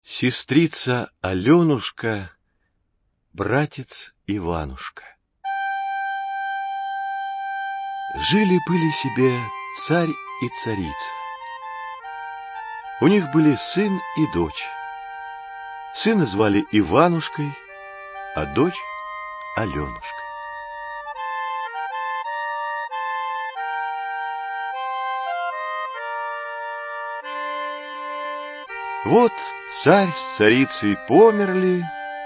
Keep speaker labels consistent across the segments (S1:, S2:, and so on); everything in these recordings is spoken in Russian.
S1: Сестрица Аленушка, братец Иванушка. Жили-были себе царь и царица. У них были сын и дочь. Сына звали Иванушкой, а дочь Аленушкой. Вот царь с царицей померли,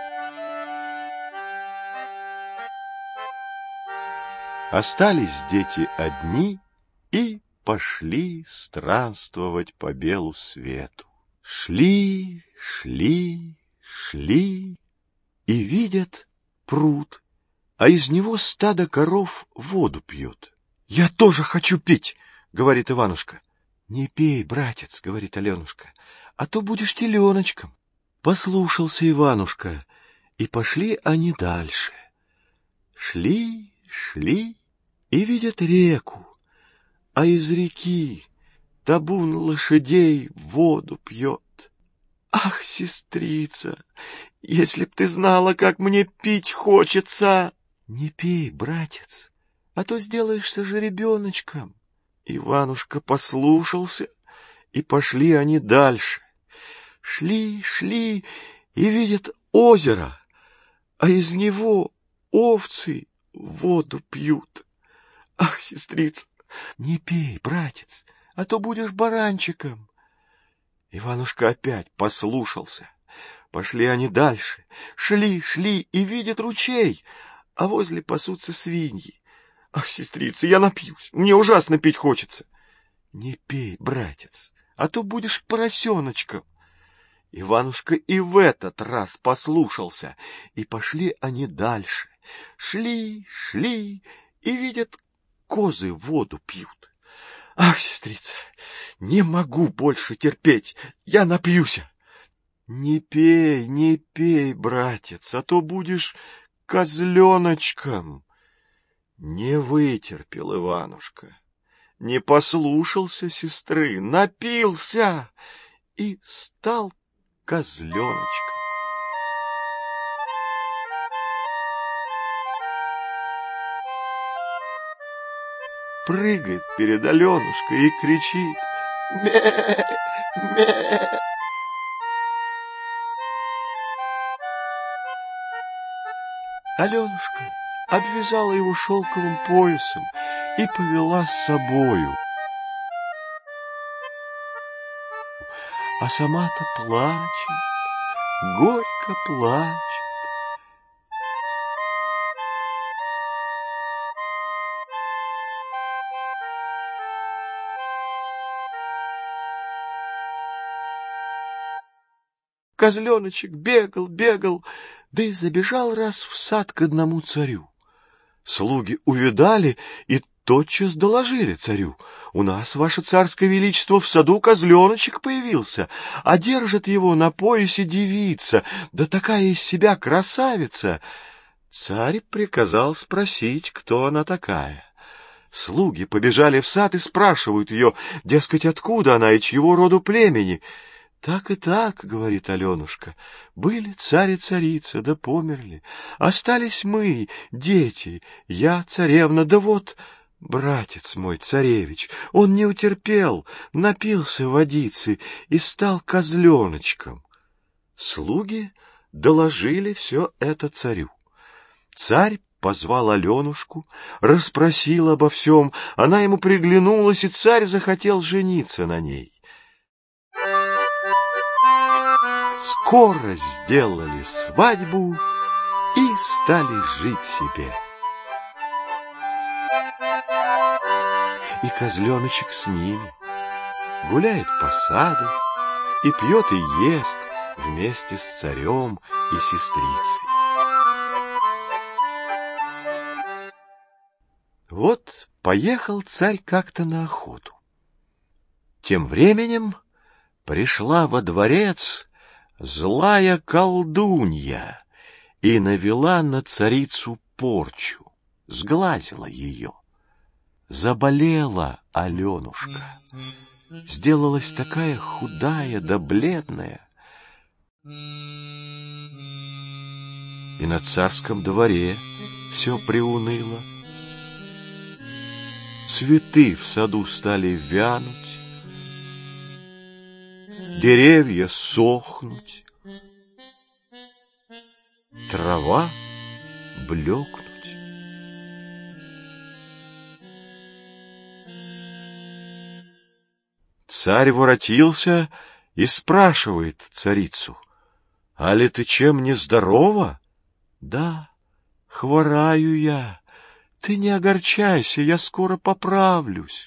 S1: остались дети одни и пошли странствовать по белу свету. Шли, шли, шли и видят пруд, а из него стадо коров воду пьет. — Я тоже хочу пить, — говорит Иванушка. — Не пей, братец, — говорит Аленушка, — а то будешь теленочком. Послушался Иванушка, и пошли они дальше. Шли, шли и видят реку, а из реки табун лошадей воду пьет. Ах, сестрица, если б ты знала, как мне пить хочется! Не пей, братец, а то сделаешься жеребеночком. Иванушка послушался, и пошли они дальше. Шли, шли и видят озеро, а из него овцы воду пьют. Ах, сестрица, не пей, братец, а то будешь баранчиком. Иванушка опять послушался. Пошли они дальше. Шли, шли и видят ручей, а возле пасутся свиньи. Ах, сестрица, я напьюсь, мне ужасно пить хочется. Не пей, братец, а то будешь поросеночком. Иванушка и в этот раз послушался, и пошли они дальше. Шли, шли и видят, козы воду пьют. Ах, сестрица, не могу больше терпеть, я напьюсь. Не пей, братец, а то будешь козленочком. Не вытерпел Иванушка, не послушался сестры, напился и стал козленочком. Прыгает перед Аленушкой и кричит: ме, ме. Аленушка обвязала его шелковым поясом и повела с собою. А сама-то плачет, горько плачет. Козленочек бегал, бегал, да и забежал раз в сад к одному царю. Слуги увидали и тотчас доложили царю: у нас, ваше царское величество, в саду козленочек появился, а держит его на поясе девица, да такая из себя красавица. Царь приказал спросить, кто она такая. Слуги побежали в сад и спрашивают ее, дескать, откуда она и чьего роду племени. Так и так, говорит Аленушка, были царь и царица, да померли. Остались мы, дети, я, царевна, да вот братец мой, царевич. Он не утерпел, напился водицы и стал козленочком. Слуги доложили все это царю. Царь позвал Аленушку, расспросил обо всем, она ему приглянулась, и царь захотел жениться на ней. Скоро сделали свадьбу и стали жить себе. И козленочек с ними гуляет по саду и пьет и ест вместе с царем и сестрицей. Вот поехал царь как-то на охоту. Тем временем пришла во дворец злая колдунья и навела на царицу порчу, сглазила ее. Заболела Аленушка, сделалась такая худая да бледная. И на царском дворе все приуныло. Цветы в саду стали вянуть, деревья сохнуть, трава блекнуть. Царь воротился и спрашивает царицу: «Али ты чем не здорова?» «Да, хвораю я. Ты не огорчайся, я скоро поправлюсь».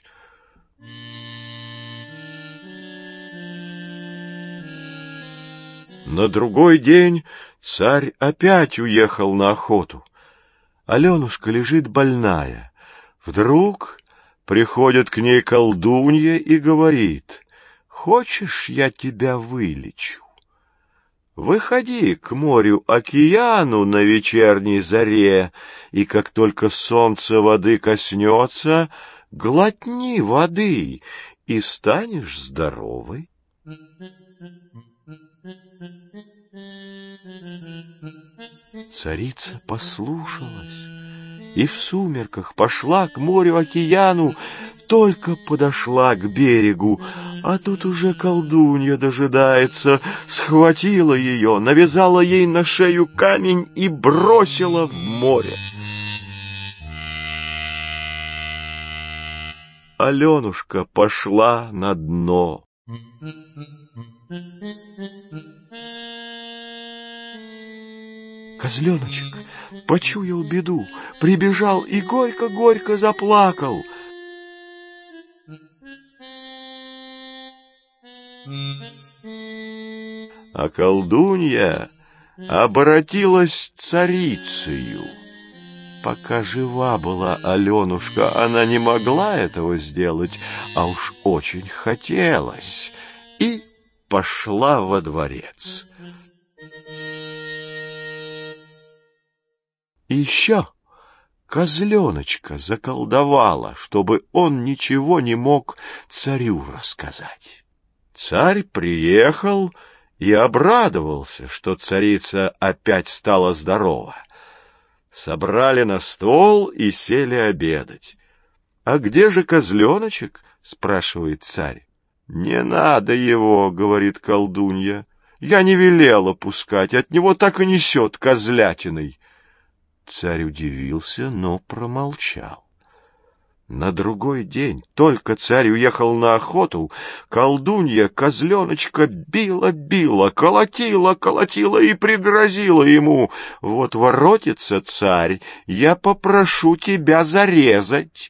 S1: На другой день царь опять уехал на охоту. Аленушка лежит больная. Вдруг приходит к ней колдунья и говорит: «Хочешь, я тебя вылечу? Выходи к морю-океану на вечерней заре, и как только солнце воды коснется, глотни воды, и станешь здоровой». Царица послушалась и в сумерках пошла к морю-океану. Только подошла к берегу, а тут уже колдунья дожидается, схватила ее, навязала ей на шею камень и бросила в море. Аленушка пошла на дно. Козленочек почуял беду, прибежал и горько-горько заплакал. А колдунья обратилась царицею. Пока жива была Аленушка, она не могла этого сделать, а уж очень хотелось, и пошла во дворец. И еще козленочка заколдовала, чтобы он ничего не мог царю рассказать. Царь приехал и обрадовался, что царица опять стала здорова. Собрали на стол и сели обедать. — А где же козленочек? — спрашивает царь. — Не надо его, — говорит колдунья. — Я не велела пускать, от него так и несет козлятиной. Царь удивился, но промолчал. На другой день, только царь уехал на охоту, колдунья козленочка била-била, колотила и пригрозила ему: «Вот воротится царь, я попрошу тебя зарезать».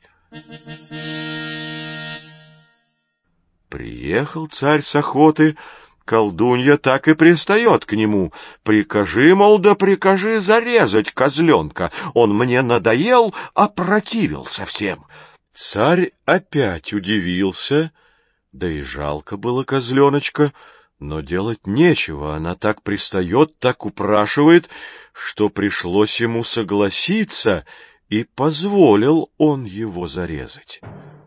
S1: Приехал царь с охоты, колдунья так и пристает к нему: «Прикажи, мол, да прикажи зарезать козленка, он мне надоел, опротивил совсем». Царь опять удивился, да и жалко было козленочка, но делать нечего, она так пристает, так упрашивает, что пришлось ему согласиться, и позволил он его зарезать.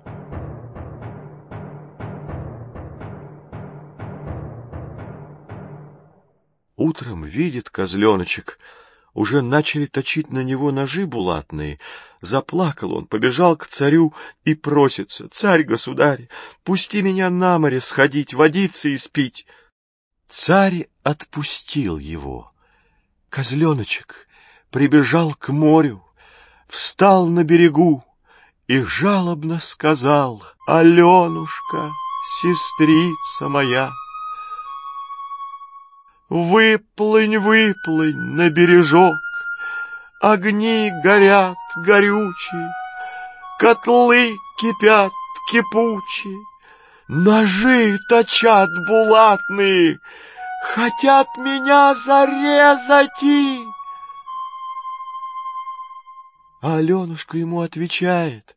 S1: Утром видит козленочек, уже начали точить на него ножи булатные. Заплакал он, побежал к царю и просится: «Царь-государь, пусти меня на море сходить, водиться испить». Царь отпустил его. Козленочек прибежал к морю, встал на берегу и жалобно сказал: «Аленушка, сестрица моя, выплынь, выплынь на бережок, огни горят горючие, котлы кипят кипучие, ножи точат булатные, хотят меня зарезать и...» А Аленушка ему отвечает: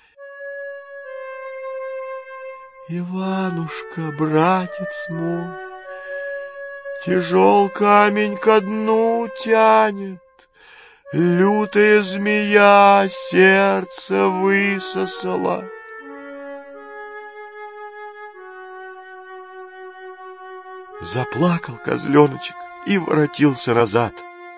S1: «Иванушка, братец мой, тяжел камень ко дну тянет, лютая змея сердце Заплакал козленочек и воротился назад.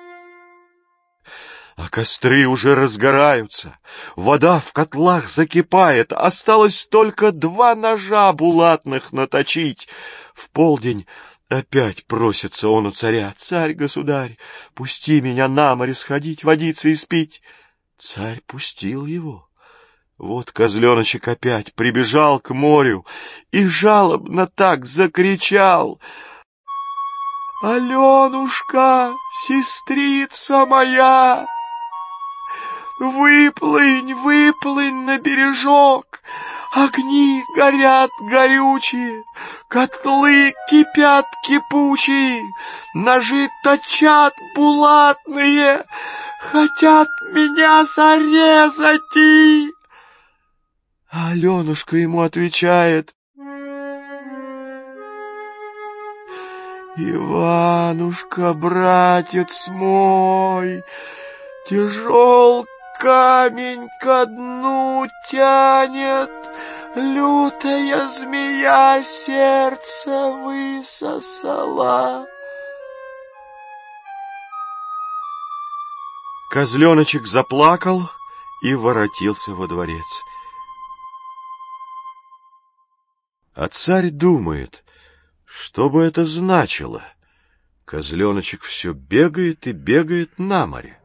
S1: А костры уже разгораются, вода в котлах закипает, осталось только 2 ножа булатных наточить. В полдень опять просится он у царя: «Царь, государь, пусти меня на море сходить, водиться испить». Царь пустил его. Вот козленочек опять прибежал к морю и жалобно так закричал: «Аленушка, сестрица моя! Выплынь, выплынь на бережок, огни горят горючие, котлы кипят кипучие, ножи точат булатные, хотят меня зарезать». А Аленушка ему отвечает: «Иванушка, братец мой, тяжел камень ко дну тянет, лютая змея сердце высосала». Козленочек заплакал и воротился во дворец. А царь думает, что бы это значило. Козленочек все бегает и бегает на море.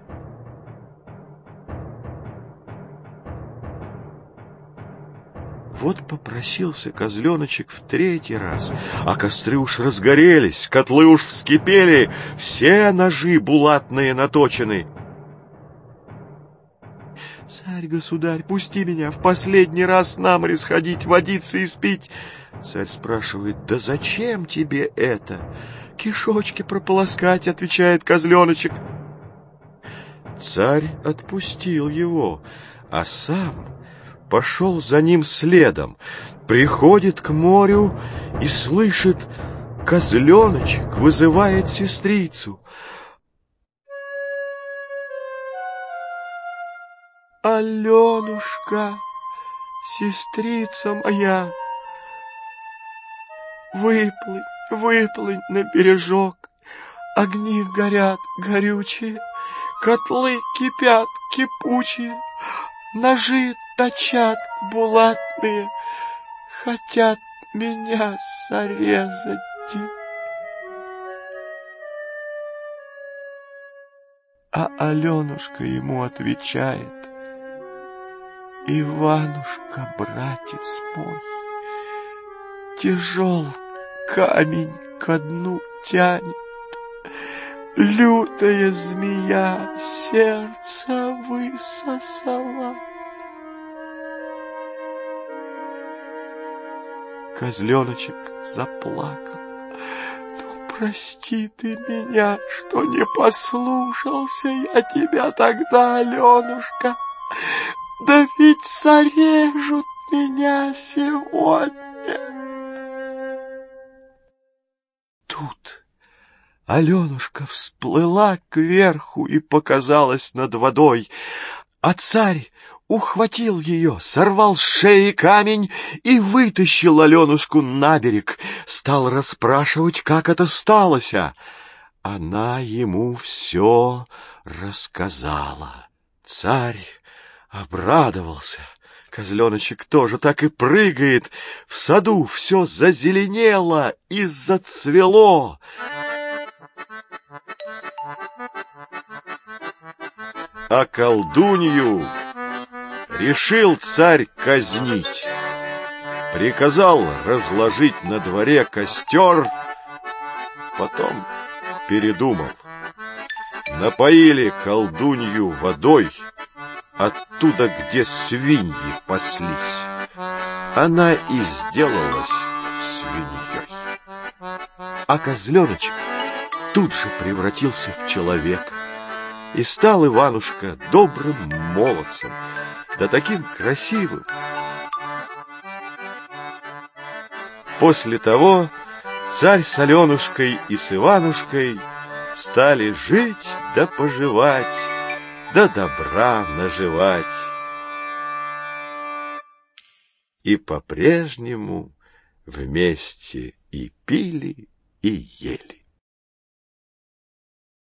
S1: Вот попросился козленочек в 3-й раз, а костры уж разгорелись, котлы уж вскипели, все ножи булатные наточены. «Царь, государь, пусти меня в последний раз на море сходить, водиться и спить». Царь спрашивает: «Да зачем тебе это?» «Кишочки прополоскать», — отвечает козленочек. Царь отпустил его, а сам пошел за ним следом, приходит к морю и слышит: козленочек вызывает сестрицу. «Аленушка, сестрица моя, выплынь, выплынь на бережок, огни горят горючие, котлы кипят кипучие, ножи точат булатные, хотят меня зарезать». А Аленушка ему отвечает: «Иванушка, братец мой, тяжел камень ко дну тянет, лютая змея сердце высосала». Козленочек заплакал: «Ну, прости ты меня, что не послушался я тебя тогда, Аленушка. Да ведь зарежут меня сегодня». Тут Аленушка всплыла кверху и показалась над водой, а царь ухватил ее, сорвал с шеи камень и вытащил Аленушку на берег, стал расспрашивать, как это сталося. Она ему все рассказала. Царь обрадовался. Козленочек тоже так и прыгает. В саду все зазеленело и зацвело. А колдунью решил царь казнить. Приказал разложить на дворе костер, потом передумал. Напоили колдунью водой оттуда, где свиньи паслись. Она и сделалась свиньей. А козленочек тут же превратился в человека. И стал Иванушка добрым молодцем, да таким красивым. После того царь с Аленушкой и с Иванушкой стали жить да поживать, да добра наживать. И по-прежнему вместе и пили, и ели.